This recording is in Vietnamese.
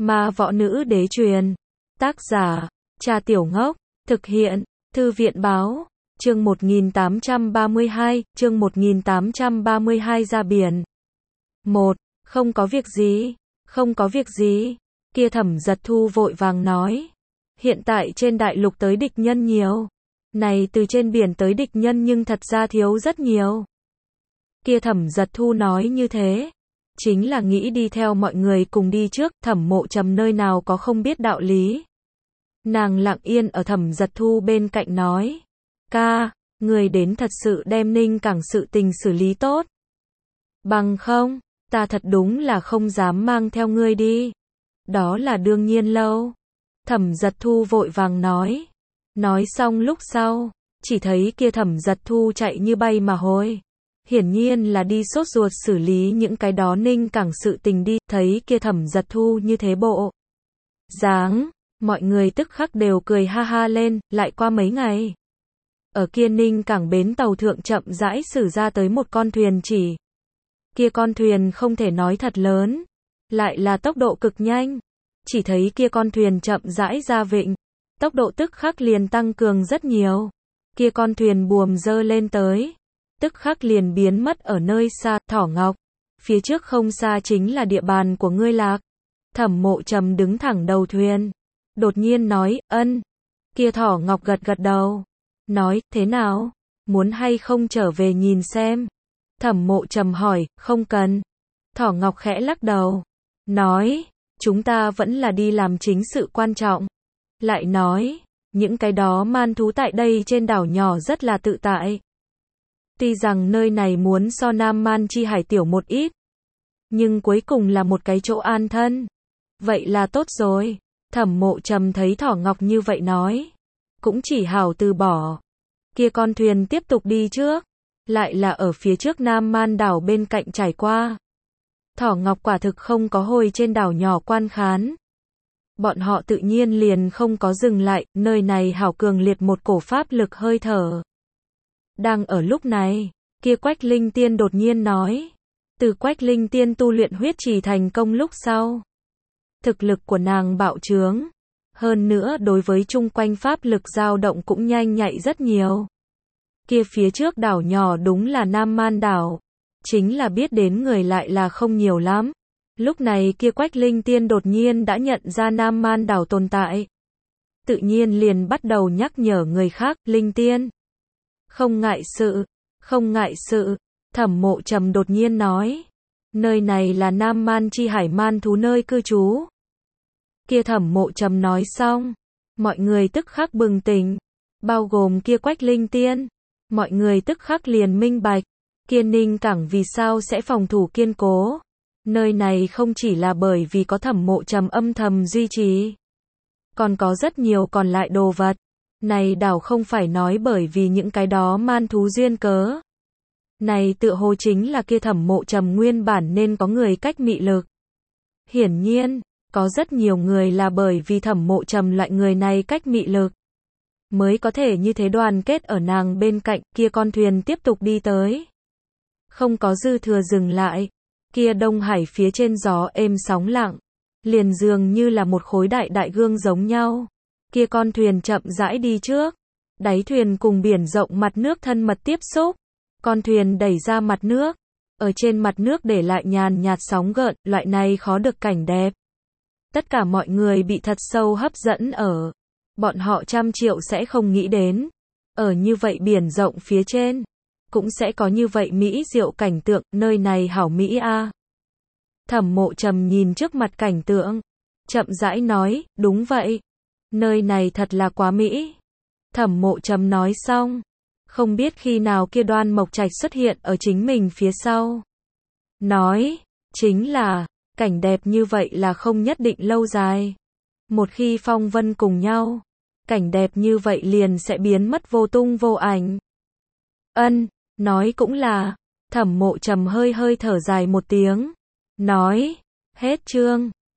Ma võ nữ đế truyền. Tác giả, Cha Tiểu Ngốc. Thực hiện, Thư viện báo. Chương 1832, chương 1832 ra biển. 1. Không có việc gì. Không có việc gì. Kia Thẩm Giật Thu vội vàng nói. Hiện tại trên đại lục tới địch nhân nhiều. Này từ trên biển tới địch nhân nhưng thật ra thiếu rất nhiều. Kia Thẩm Giật Thu nói như thế. Chính là nghĩ đi theo mọi người cùng đi trước, Thẩm Mộ Trầm nơi nào có không biết đạo lý. Nàng lặng yên ở Thẩm Giật Thu bên cạnh nói. Ca, người đến thật sự đem Ninh Cảng sự tình xử lý tốt. Bằng không, ta thật đúng là không dám mang theo ngươi đi. Đó là đương nhiên lâu. Thẩm Giật Thu vội vàng nói. Nói xong lúc sau, chỉ thấy kia Thẩm Giật Thu chạy như bay mà hồi. Hiển nhiên là đi sốt ruột xử lý những cái đó Ninh Cảng sự tình đi, thấy kia Thẩm Giật Thu như thế bộ dáng, mọi người tức khắc đều cười ha ha lên, lại qua mấy ngày. Ở kia Ninh Cảng bến tàu thượng chậm rãi xử ra tới một con thuyền chỉ. Kia con thuyền không thể nói thật lớn, lại là tốc độ cực nhanh. Chỉ thấy kia con thuyền chậm rãi ra vịnh, tốc độ tức khắc liền tăng cường rất nhiều. Kia con thuyền buồm dơ lên tới, tức khắc liền biến mất ở nơi xa. Thỏ Ngọc, phía trước không xa chính là địa bàn của ngươi lạc. Thẩm Mộ Trầm đứng thẳng đầu thuyền, đột nhiên nói, ân. Kia Thỏ Ngọc gật gật đầu, nói, thế nào, muốn hay không trở về nhìn xem. Thẩm Mộ Trầm hỏi, không cần. Thỏ Ngọc khẽ lắc đầu, nói, chúng ta vẫn là đi làm chính sự quan trọng. Lại nói, những cái đó man thú tại đây trên đảo nhỏ rất là tự tại. Tuy rằng nơi này muốn so Nam Man Chi Hải tiểu một ít, nhưng cuối cùng là một cái chỗ an thân. Vậy là tốt rồi. Thẩm Mộ Trầm thấy Thỏ Ngọc như vậy nói, cũng chỉ hảo từ bỏ. Kia con thuyền tiếp tục đi trước, lại là ở phía trước Nam Man đảo bên cạnh trải qua. Thỏ Ngọc quả thực không có hồi trên đảo nhỏ quan khán. Bọn họ tự nhiên liền không có dừng lại, nơi này hảo cường liệt một cổ pháp lực hơi thở. Đang ở lúc này, kia Quách Linh Tiên đột nhiên nói. Từ Quách Linh Tiên tu luyện huyết trì thành công lúc sau, thực lực của nàng bạo trướng. Hơn nữa đối với chung quanh pháp lực dao động cũng nhanh nhạy rất nhiều. Kia phía trước đảo nhỏ đúng là Nam Man đảo. Chính là biết đến người lại là không nhiều lắm. Lúc này kia Quách Linh Tiên đột nhiên đã nhận ra Nam Man đảo tồn tại. Tự nhiên liền bắt đầu nhắc nhở người khác, Linh Tiên. Không ngại sự, không ngại sự. Thẩm Mộ Trầm đột nhiên nói. Nơi này là Nam Man Chi Hải man thú nơi cư trú. Kia Thẩm Mộ Trầm nói xong, mọi người tức khắc bừng tỉnh, bao gồm kia Quách Linh Tiên. Mọi người tức khắc liền minh bạch, kia Ninh Cảng vì sao sẽ phòng thủ kiên cố. Nơi này không chỉ là bởi vì có Thẩm Mộ Trầm âm thầm duy trì, còn có rất nhiều còn lại đồ vật. Này đảo không phải nói bởi vì những cái đó man thú duyên cớ. Này tựa hồ chính là kia Thẩm Mộ Trầm nguyên bản nên có người cách mị lực. Hiển nhiên, có rất nhiều người là bởi vì Thẩm Mộ Trầm loại người này cách mị lực, mới có thể như thế đoàn kết ở nàng bên cạnh. Kia con thuyền tiếp tục đi tới, không có dư thừa dừng lại. Kia Đông Hải phía trên gió êm sóng lặng, liền dường như là một khối đại đại gương giống nhau. Kia con thuyền chậm rãi đi trước, đáy thuyền cùng biển rộng mặt nước thân mật tiếp xúc. Con thuyền đẩy ra mặt nước, ở trên mặt nước để lại nhàn nhạt sóng gợn, loại này khó được cảnh đẹp. Tất cả mọi người bị thật sâu hấp dẫn ở. Bọn họ trăm triệu sẽ không nghĩ đến, ở như vậy biển rộng phía trên, cũng sẽ có như vậy mỹ diệu cảnh tượng, nơi này hảo mỹ a. Thẩm Mộ Trầm nhìn trước mặt cảnh tượng, chậm rãi nói, đúng vậy, nơi này thật là quá mỹ. Thẩm Mộ Trầm nói xong, không biết khi nào kia Đoan Mộc Trạch xuất hiện ở chính mình phía sau. Nói, chính là, cảnh đẹp như vậy là không nhất định lâu dài. Một khi phong vân cùng nhau, cảnh đẹp như vậy liền sẽ biến mất vô tung vô ảnh. Ân, nói cũng là. Thẩm Mộ Trầm hơi hơi thở dài một tiếng, nói, hết chương.